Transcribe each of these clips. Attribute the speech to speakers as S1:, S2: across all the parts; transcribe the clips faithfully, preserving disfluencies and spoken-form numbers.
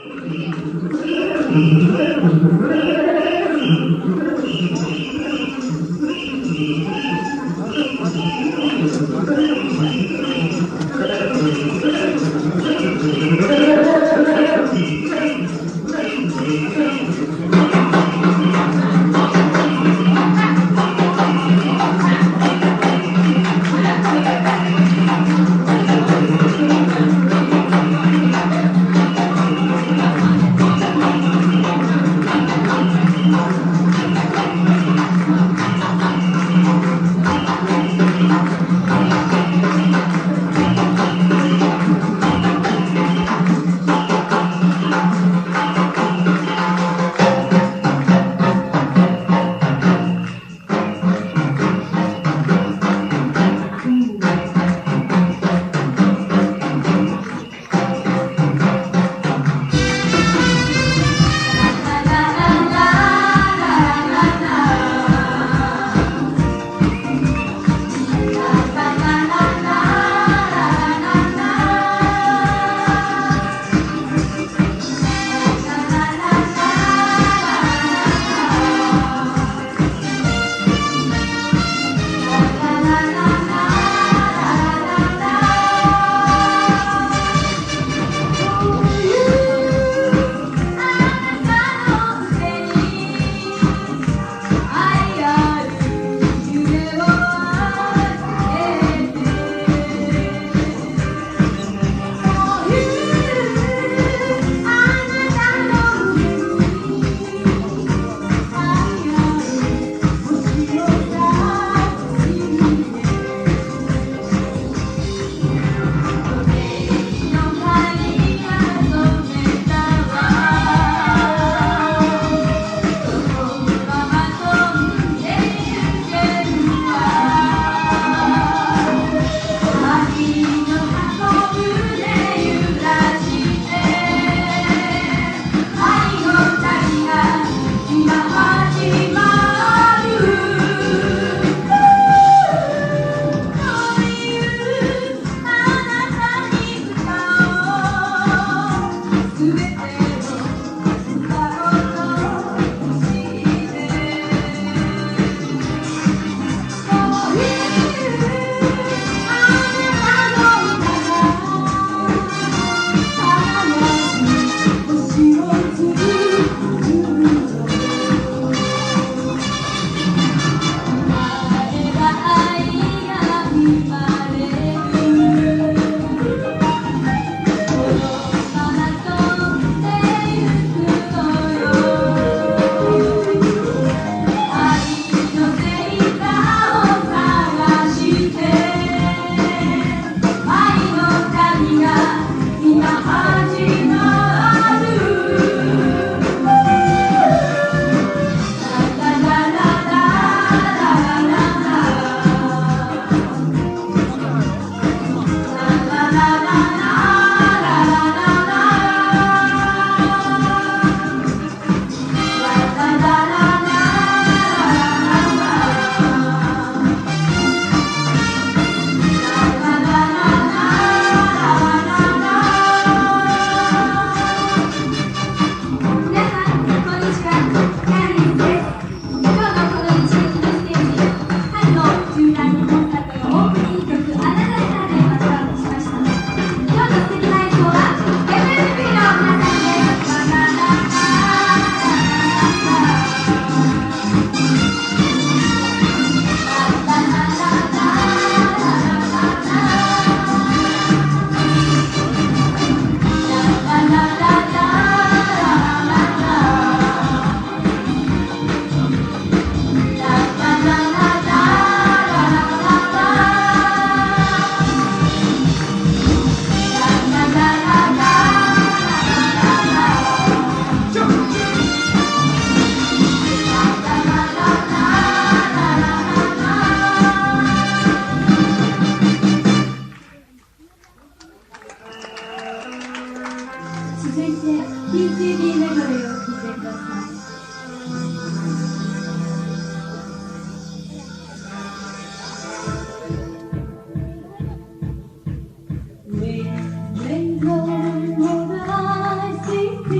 S1: Rainbow, what I see.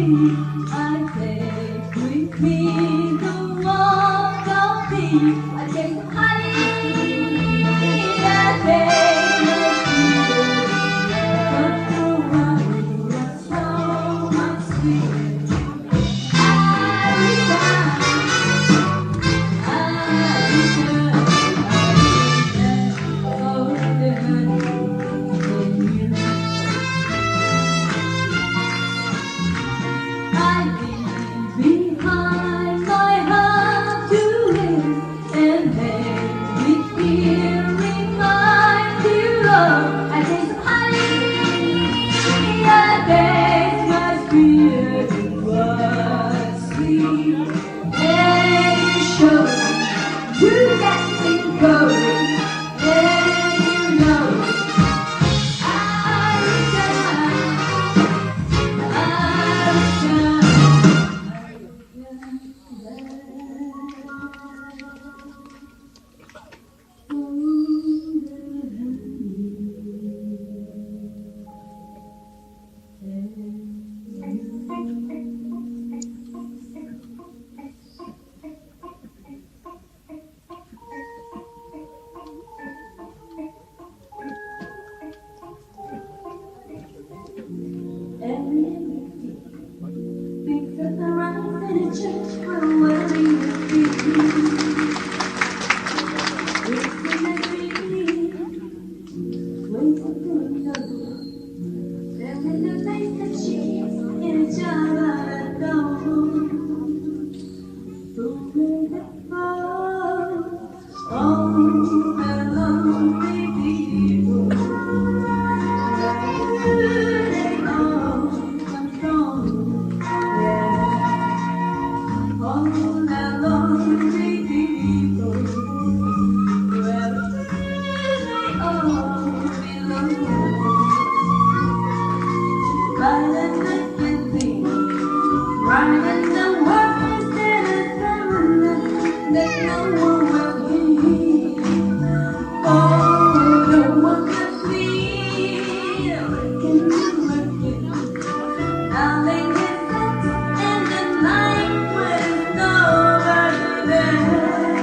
S1: I take with me the warmth of thee. I take some honey, I take no fear. But the honey that's so much sweeter. I return, I return, I return for the honey in you. I leave behind my heart to live, and then with fear remind you love. I taste some honey, I taste my spirit was sweet, and you show you got me going, and you know I return, I return. Because the rise in a church will worry you. It's in every way to do love. There is a place that she's in a job I don't. Who made it fall? All the lonely people. They all come from, yeah. All the lonely people. Well, they all belong. Violent and thing, right in the world instead of someone that no one will hear. Oh, no one can feel, can you work it? Now they get sex in the night with nobody there.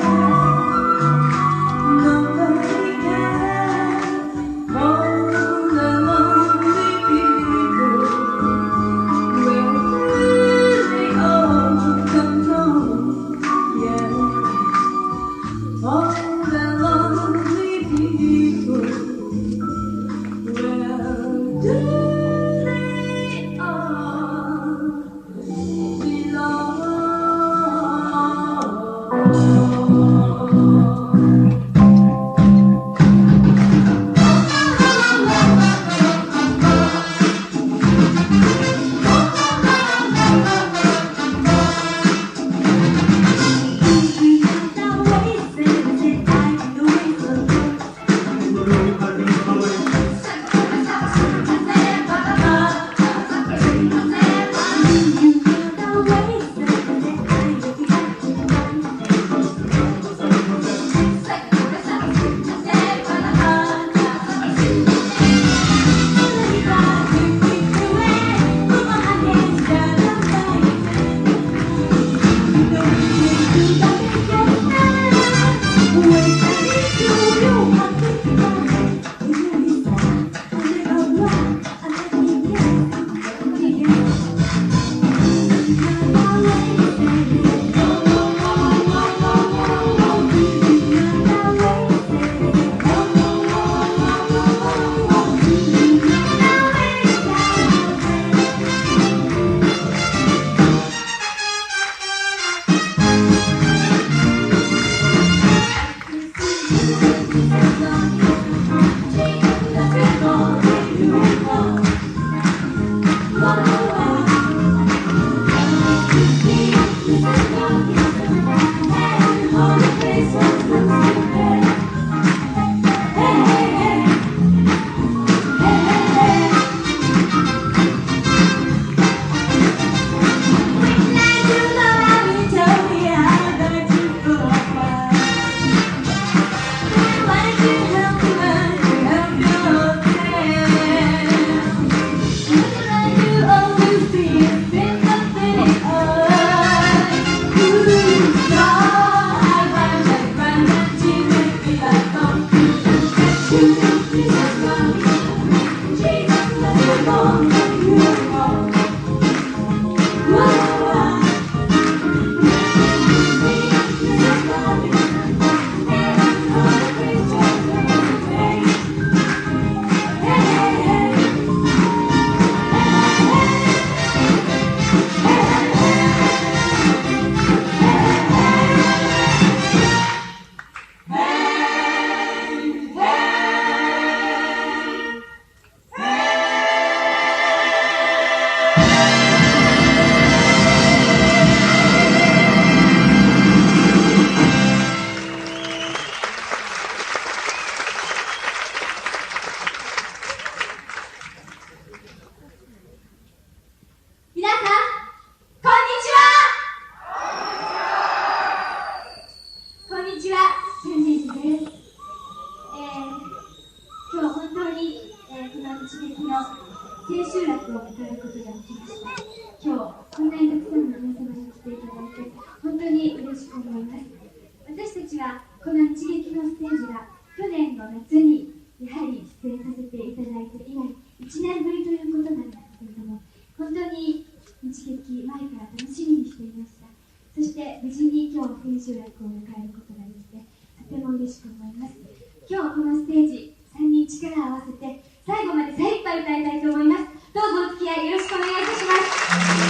S1: Nobody cares for the lonely people. Where do they all come from? Yeah, all the lonely people. Where do they all 日劇前から楽しみにしていました。そして無事に今日千秋楽を迎えることができてとても嬉しく思います。今日このステージさんにん力を合わせて最後まで精一杯歌いたいと思います。どうぞお付き合いよろしくお願いいたします。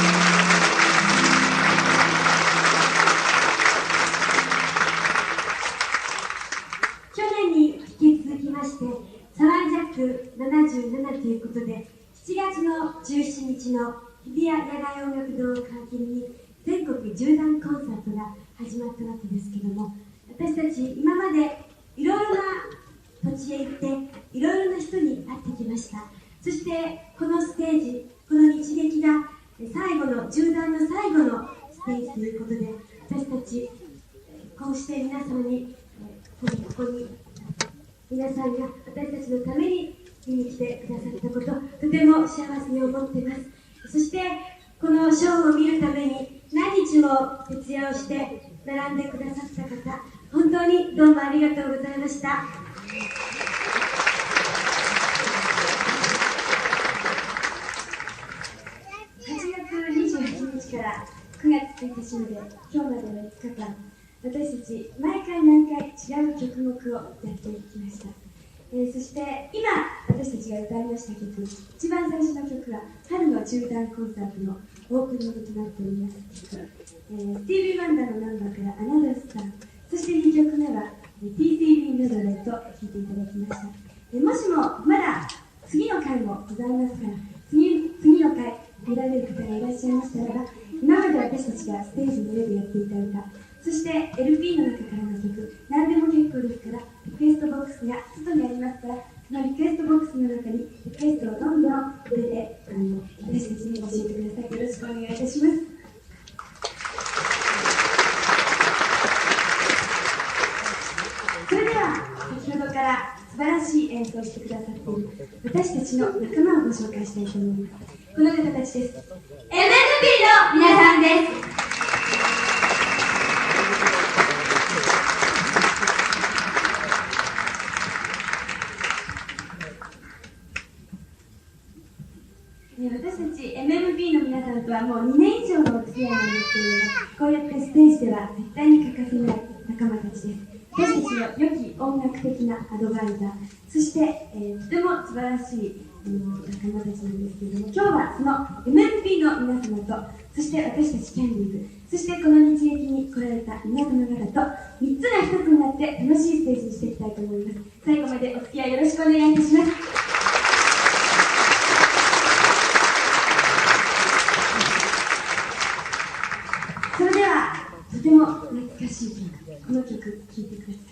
S1: 去年に引き続きましてサワージャックななじゅうななということでしちがつのじゅうしちにちの日比谷野外音楽堂を皮切りに全国縦断コンサートが始まったわけですけども、私たち今までいろいろな土地へ行っていろいろな人に会ってきました。そしてこのステージ、この日劇が最後の縦断の最後のステージということで、私たちこうして皆様にここに皆さんが私たちのために見に来てくださったこと、とても幸せに思っています。そしてこのショーを見るために何日も徹夜をして並んでくださった方、本当にどうもありがとうございました。はちがつにじゅうはちにちからくがつついたちまで今日までのいつかかん、私たち毎回毎回違う曲目をやっていきました。えー、そして今私たちが歌いました曲、一番最初の曲は春の縦断コンサートのオープニングとなっております曲、えー、スティービー・ワンダーのナンバーからアナザースター、そしてにきょくめは ティーシービー メドレーと聴いていただきました。えー、もしもまだ次の回もございますから、次次の回見られる方がいらっしゃいましたらば、今まで私たちがステージの上でやっていた歌、そして エルピー の中からの曲、何でも結構ですから、リクエストボックスが外にありますから、そのリクエストボックスの中にリクエストをどんどん入れて、あの私たちに教えてください。よろしくお願いいたします。それでは先ほどから素晴らしい演奏をしてくださっている私たちの仲間をご紹介したいと思います。この方たちです。エムエヌビー の皆さんです。私たち エムエヌビー の皆さんとはもうにねん以上のお付き合いなんですけれども、こうやってステージでは絶対に欠かせない仲間たちです。私たちの良き音楽的なアドバイザー、そして、えー、とても素晴らしい、あの仲間たちなんですけれども、今日はその エムエヌビー の皆様と、そして私たちキャンディーズ、そしてこの日劇に来られた皆様方とみっつが一つになって楽しいステージにしていきたいと思います。最後までお付き合いよろしくお願いいたします。それではとても懐かしい曲、この曲聴いてください。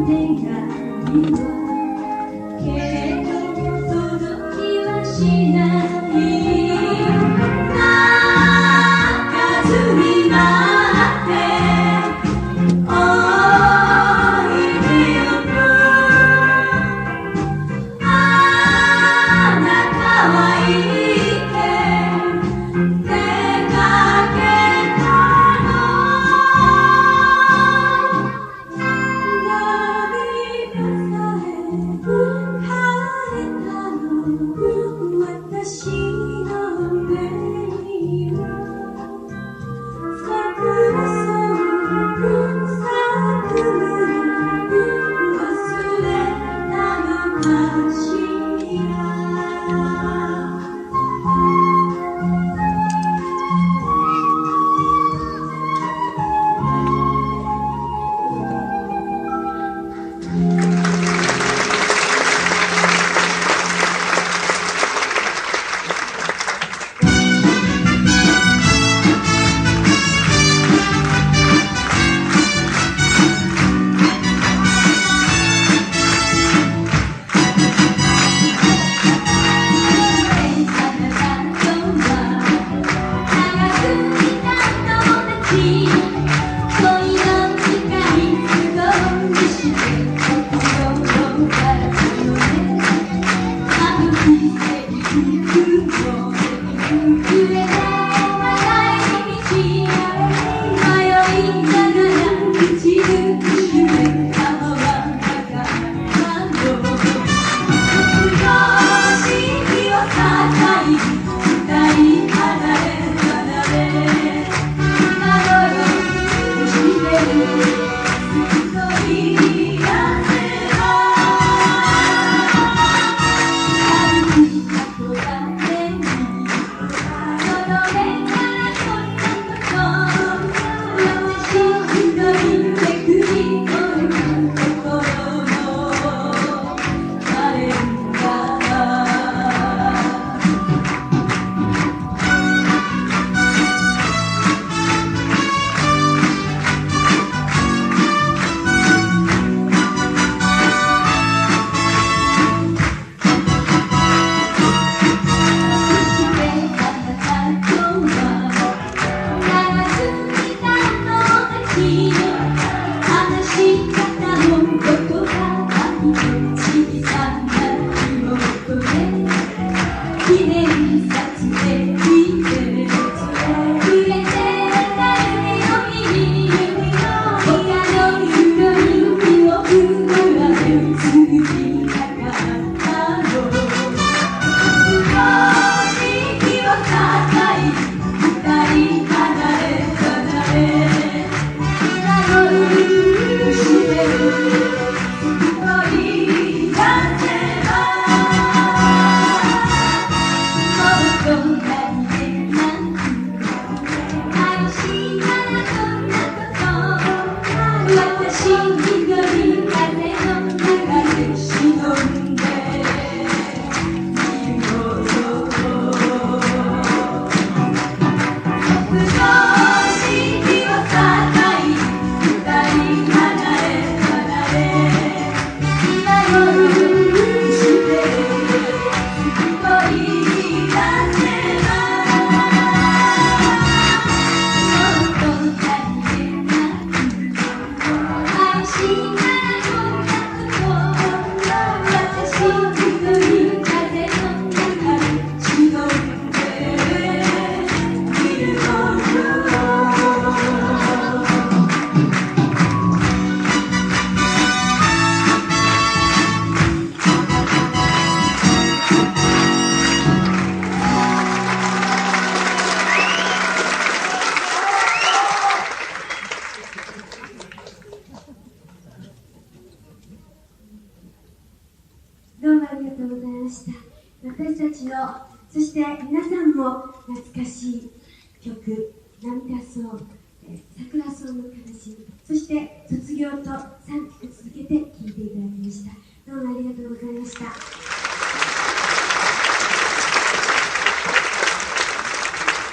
S1: 私たちの、そして皆さんも懐かしい曲、涙そう、桜草の悲しみ、そして卒業とさんきょく続けて聴いていただきました。どうもありがとうございました。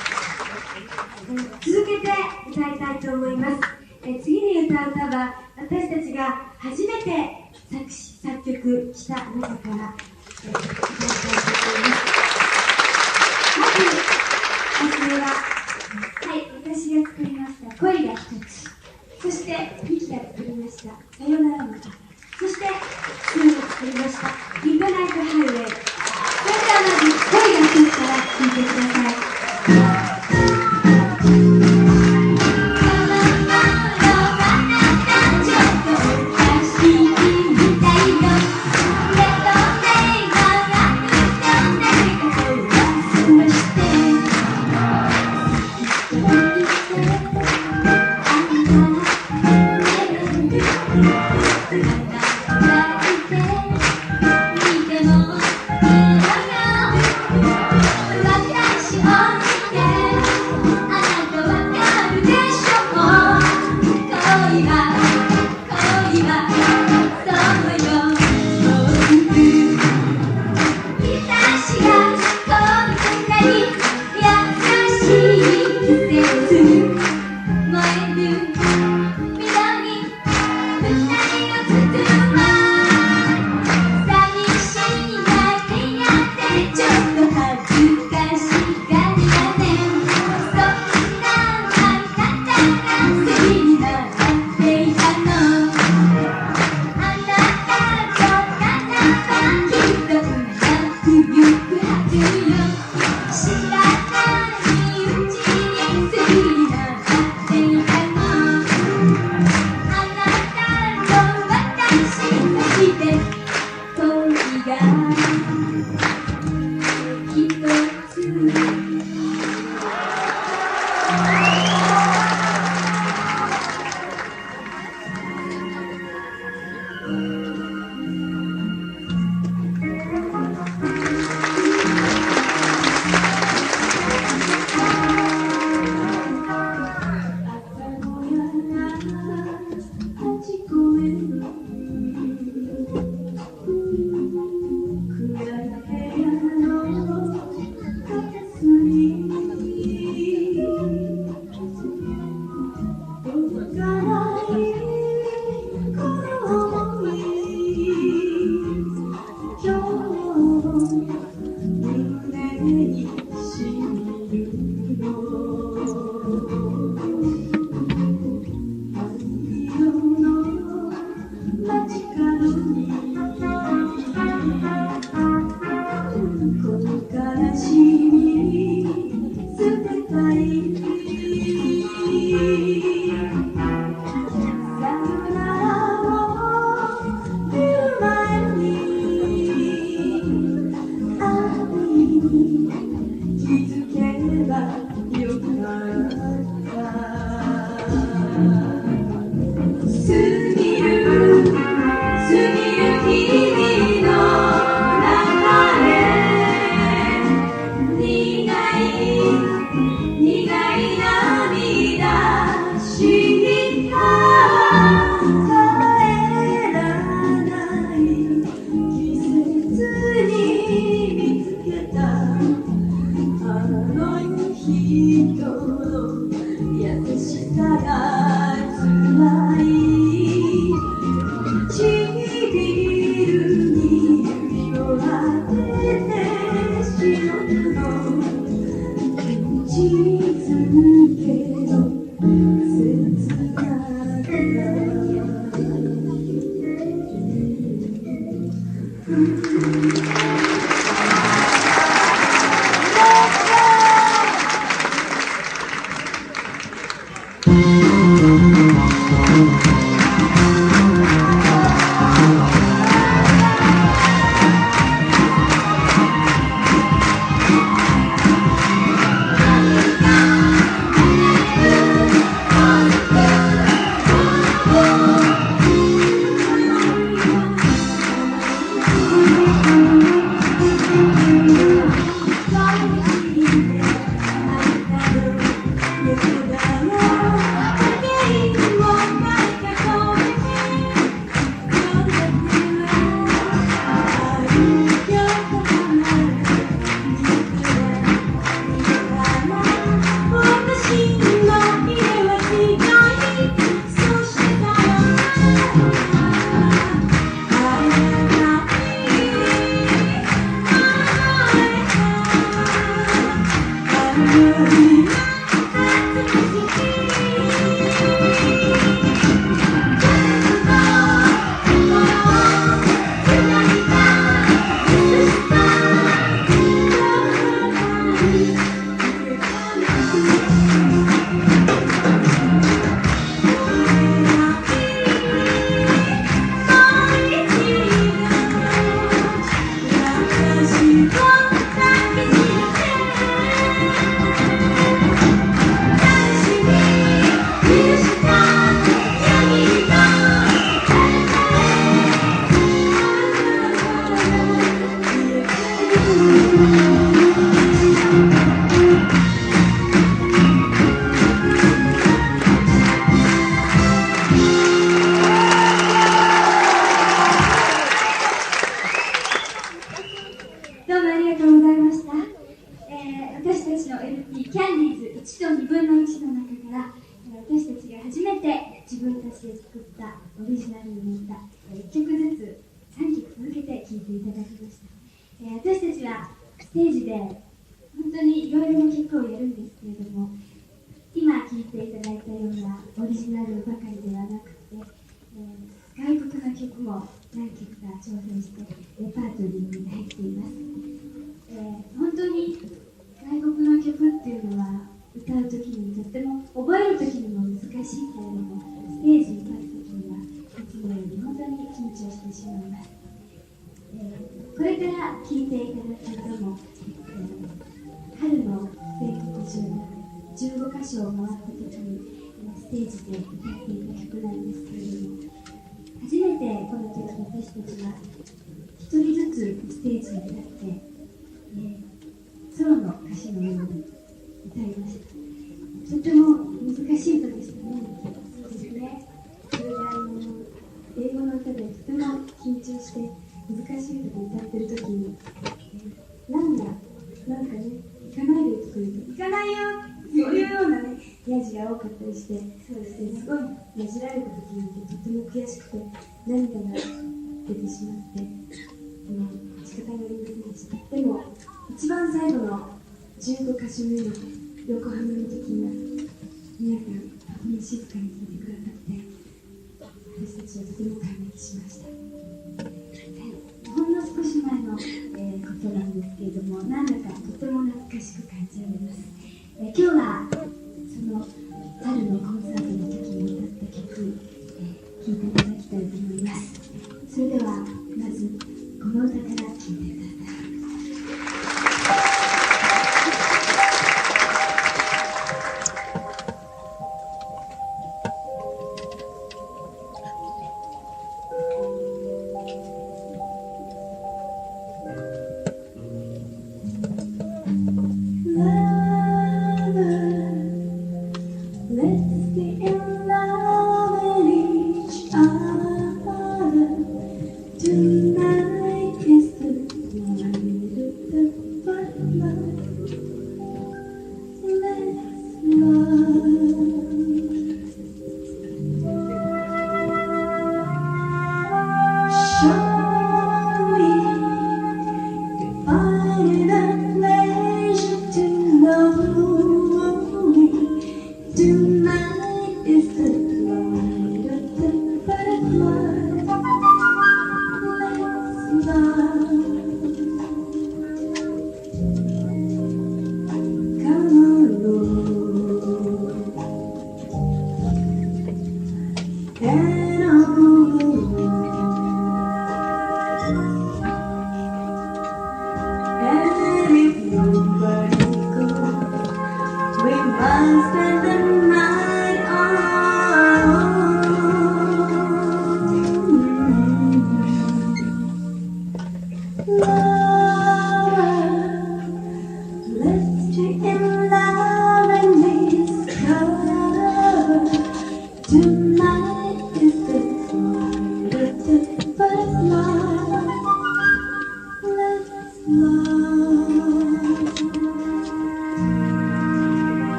S1: 続けて歌いたいと思います。え次に歌う歌は私私たちが初めて作詞作曲した中から、えー、いただきたいと思います。まず初めは、はい、私が作りました恋が一つ、そしてミキが作りましたさよならの歌、そしてスーが作りましたミッドナイトハイウェイ。それではまず恋が一つから聴いてください。 自分たちで作ったオリジナルになったいっきょくずつさんきょく続けて聴いていただきました。えー、私たちはステージで本当にいろいろな曲をやるんですけれども、今聴いていただいたようなオリジナルばかりではなくて、えー、外国の曲も何曲か挑戦してレパートリーに入っています。えー、本当に外国の曲っていうのは歌うときにとっても覚えるときにも難しいけれども、ステージに立つときにはいつもより本当に緊張してしまいます。えー、これから聴いていただく歌も、えー、春の全国中じゅうごかしょを回ったときに、えー、ステージで歌っていた曲なんですけれども、初めてこの時私たちは一人ずつステージに立って、えー、ソロの歌詞のように歌いました。とても難しい歌でしたね。そうですね。それであの英語の歌でとても緊張して難しい歌で歌ってる時に、えー、ランがなんかね、行かないでとか言うと、行かないよそういうようなね、ヤジが多かったりして、そうですね、すごいヤジられた時にとても悔しくて涙が出てしまって、あの仕方がありませんでした。でも一番最後のじゅうごかしょめの横浜の時には皆さんとても静かに聴いてくださって、私たちはとても感激しました。ほんの少し前の、えー、ことなんですけれども、なんだかとても懐かしく感じられます。えー、今日はその春のコンサートの時に歌った曲、えー、聴いていただきたいと思います。それではまずこの歌から聴いてください。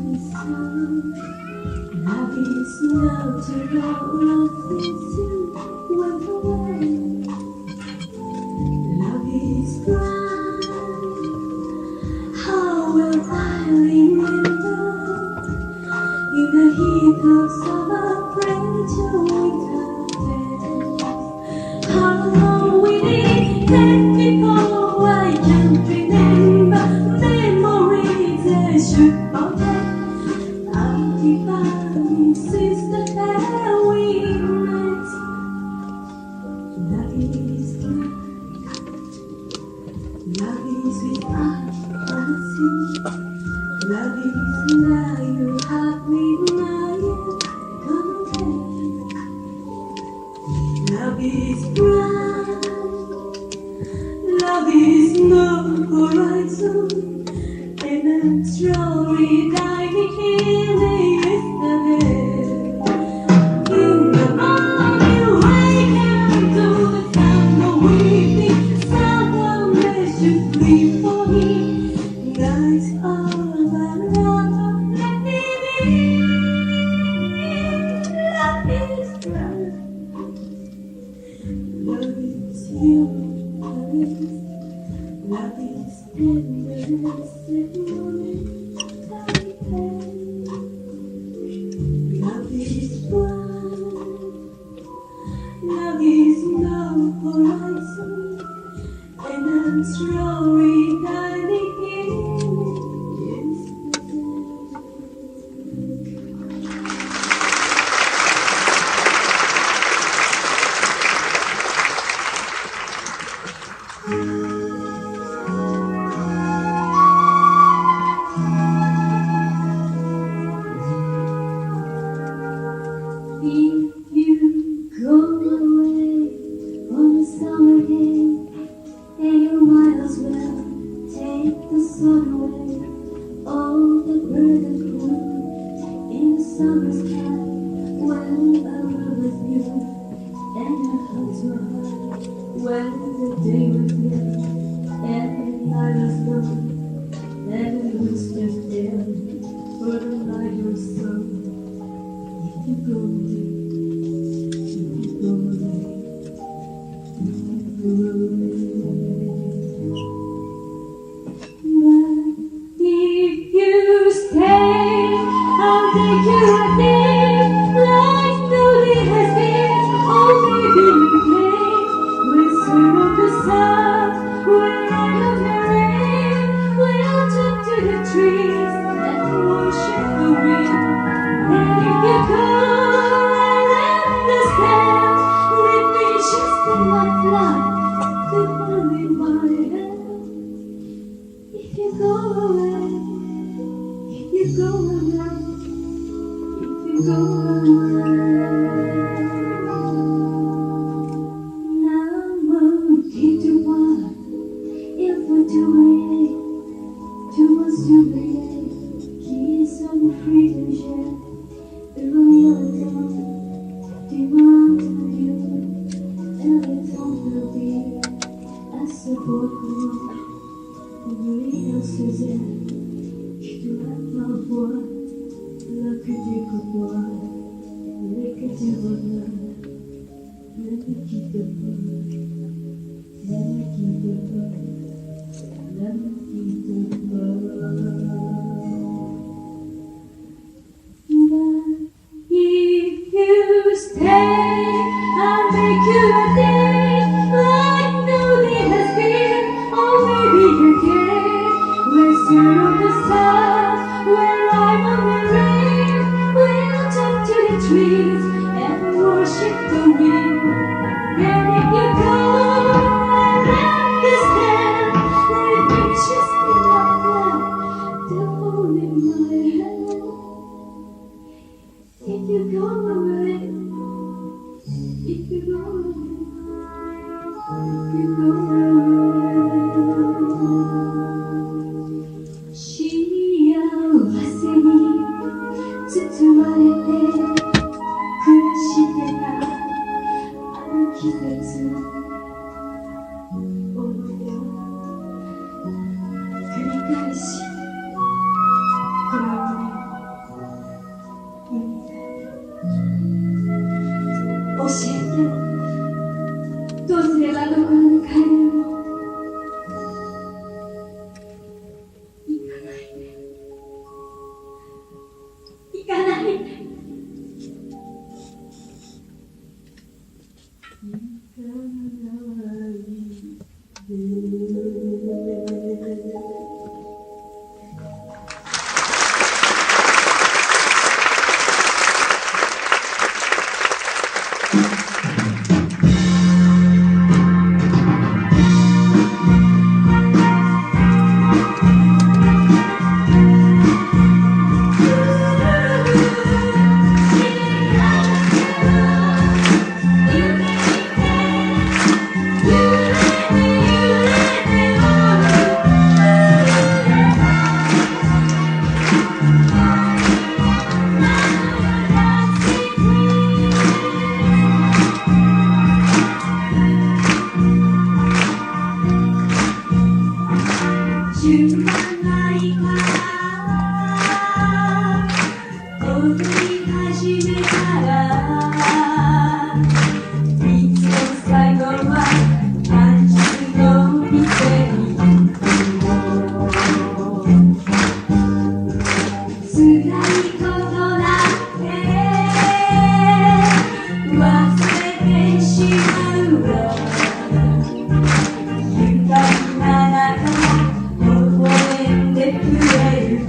S1: Love is love to all things you went away. Love is blind. How will I remember in the heat of summer fragile winter days? How long will it take before I can remember memories that should forget? I'm divided since the day we met. Love is blind. Love is with eyes unseen. Love is now you have with my contact. Love is blind. Love is no horizon. And I'm slowly diving in yesterday. In the morning, wake up to the sound of weeping. Someone makes you sleep for me. Nights all around, let me be. Love is blind. Love is you. Love is, love is tenderness and momentary pain. Love is blind. Love is no horizon. And I'm slowly diving in yesterday. If you go away on a summer day, and you might as well take the sun away. All the birds that flew in the summer sky when I was you, and our hearts were high when the day was young and the night was gone, and it was just there for the night or so. If you go away, if you go away, if you go away. But if you stay, I'll take you a day like no day has been. Oh, baby, you play with some of the sun. When I love the rain, we'll talk to the trees and worship the wind. And if you go, I'll understand. Let me just in my flight to hold in my hand. If you go away, if you go away, if you go away. 나무 기도와 infatué, tu m'as surveillé, qui sommes free to share. Even your tongue, demand to you, every tongue will be a support group. Oublie ce zèle, je dois pas voir là que tu côtoies, mais que tu regardes. Ne me quitte pas, ne me quitte pas, ne me quitte pas. But if you stay, I'll make you a day like no day has been. Oh, maybe you can. We're still on the sun, we're live on the rain. We'll talk to the trees and worship the wind. And if you go, I'll understand. Let me just be like that, to hold in my hand. If you go away, if you go away, if you go away.幸せに包まれて暮らしてたあの季節の思い出を繰り返しこの胸踊り始めたらいつも最後は感じの店に辛いことなんて忘れてしまうわ愉快な仲間微笑んでくれる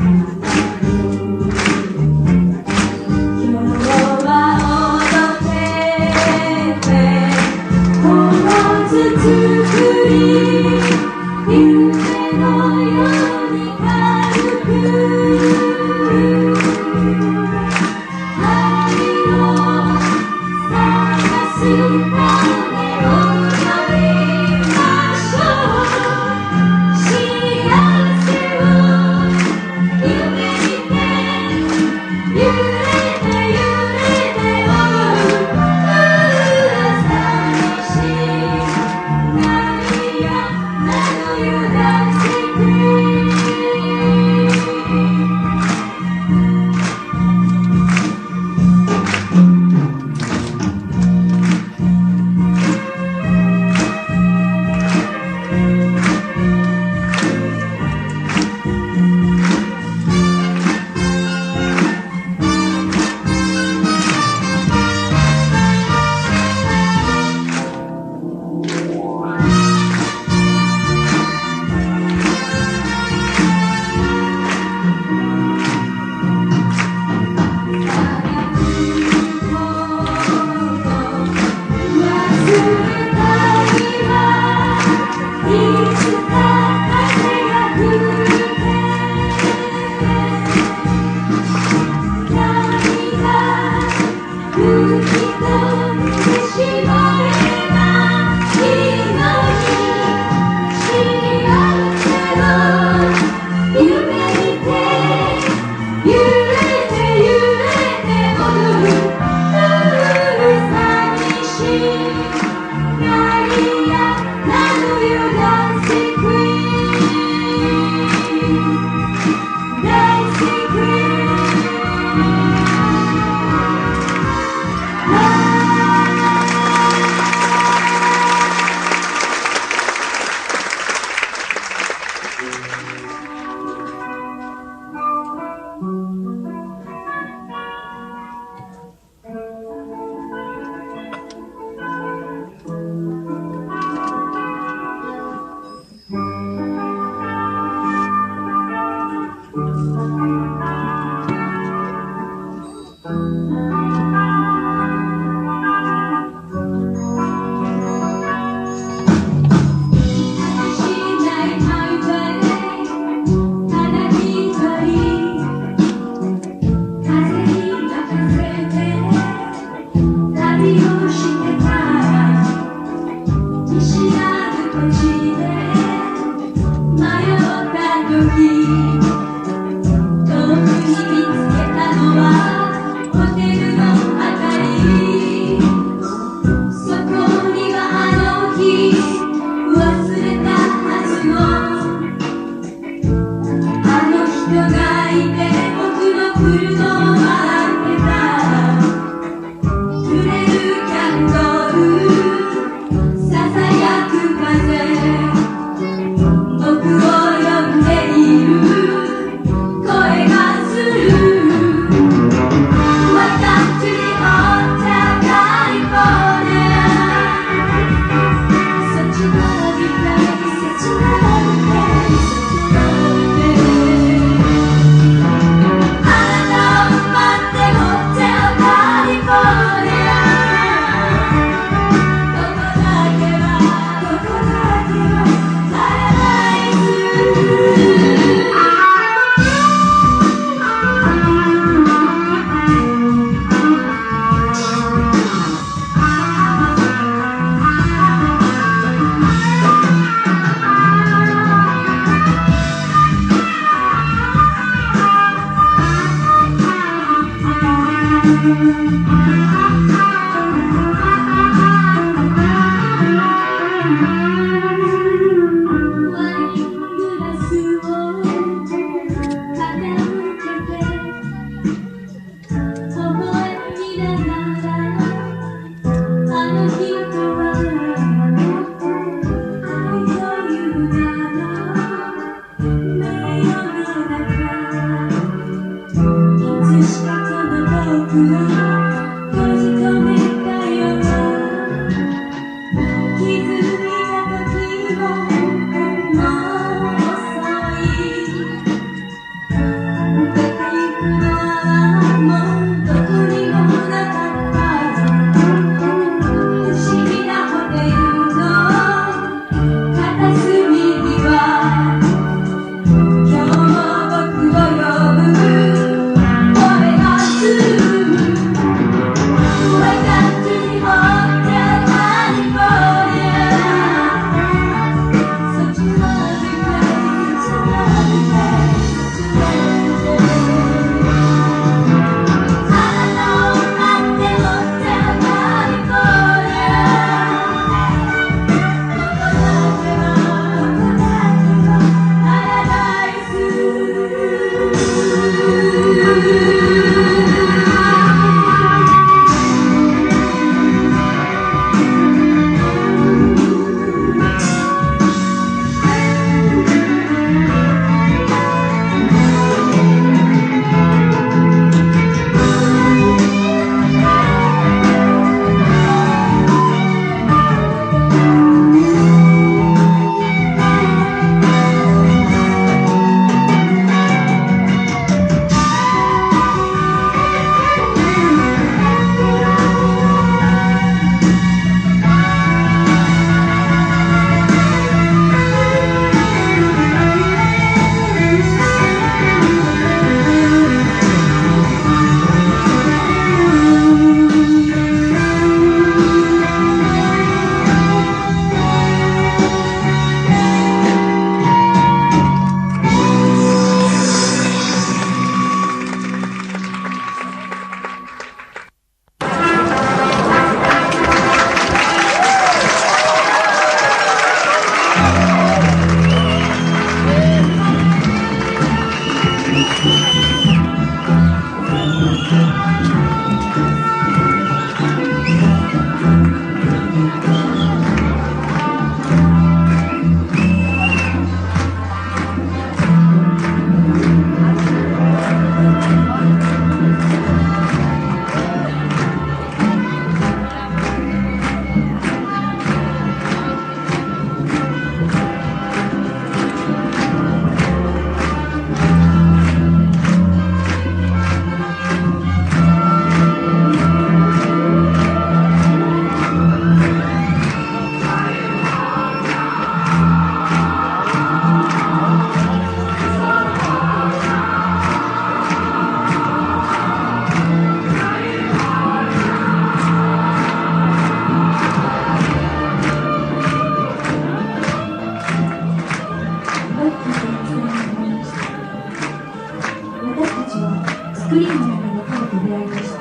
S2: クリームの中で彼と出会いました。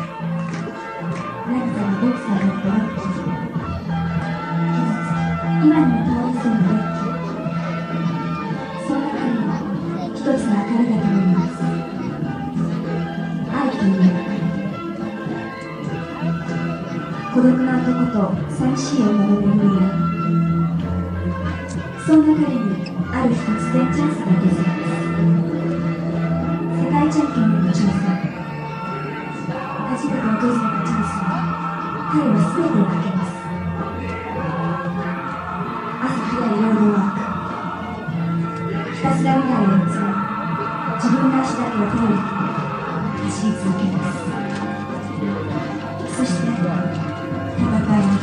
S2: 何かのボクサーだったラッキー。傷つき、今にも倒れそうなラッキー。そんな彼には一つの明かりが灯ります。愛という明かり。孤独な男と寂しい女の眠り合い。そんな彼にある日突然チャンスが訪れます。世界チャンピオンへの挑戦。初めて訪れたチャンスに彼は全てをかけます。朝早いロードワーク。ひたすら未来を見つめ、自分の足だけを通り走り続けます。そして戦いに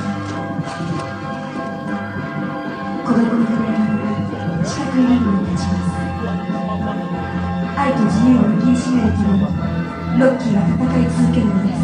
S2: 孤独に触れながら四角いリングに立ちます。愛と自由を握りしめるためにロッキーは戦い続けるのです。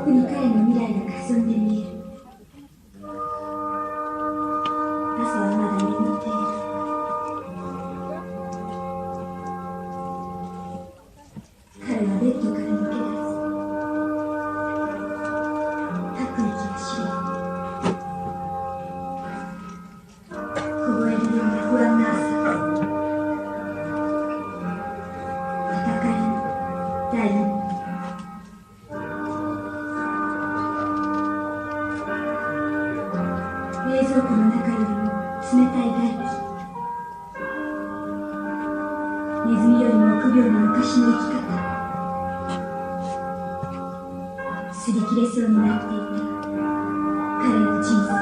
S2: 僕に彼の未来が霞んで見える。朝はまだ眠っている。彼はベッドから抜け出す。吐く息が白い。凍えるような不安な朝。戦いの第二幕。冷蔵庫の中よりも冷たい外気。ネズミよりも臆病な昔の生き方。擦り切れそうになっていた彼の人生。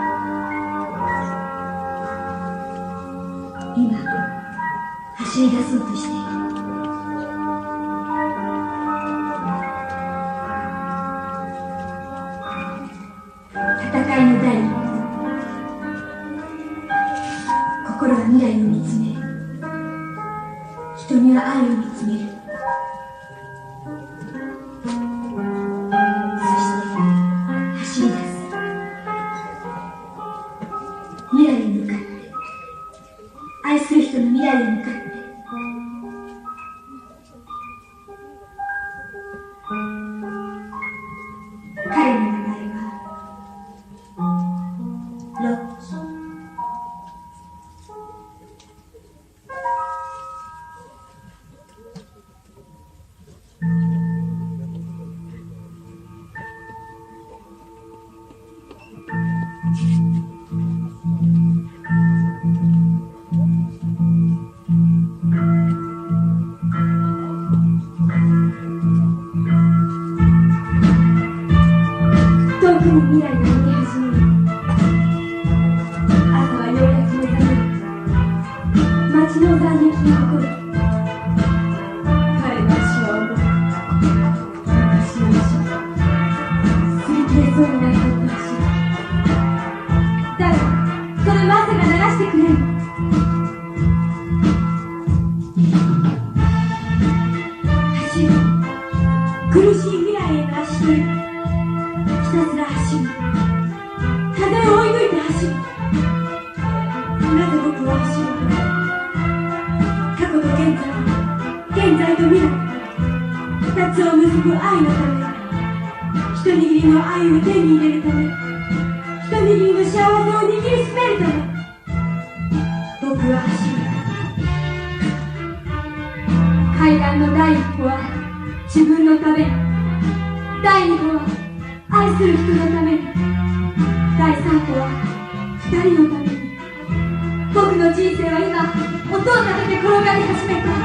S2: 今走り出そうとしている。戦いの第一歩。心は未来を見つめる。瞳は愛を見つめる。そして走り出す。未来へ向かって、愛する人の未来へ向かって。彼の名前はロッキー。遠くに未来が見え始める。朝はようやく目覚める。街の残雪が残る。彼の足は重く、昔の足は擦り切れそうになって走る。だがそれも汗が流してくれる。走る。苦しい未来への足取り。ひたすら走る。風を追い抜いて走る。なぜ僕は走るのか。過去と現在、現在と未来、二つを結ぶ愛のため、一握りの愛を手に入れるため、一握りの幸せを握りしめるため、僕は走る。階段の第一歩は自分のために、第二歩は愛する人のために、第三歩は二人のために。僕の人生は今音を立てて転がり始めた。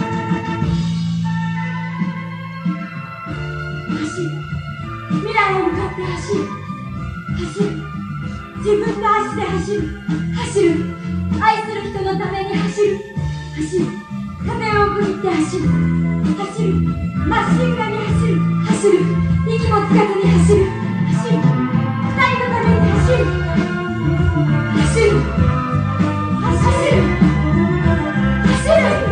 S2: 走る。未来へ向かって走る。走る。自分の足で走る。走る。愛する人のために走る。走る。風を送って走る。走る。まっしぐらに走る。走る。息もつかずに走る。走る。二人のために走る。走る。走る。走る。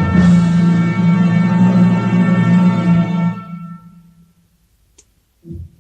S2: うん。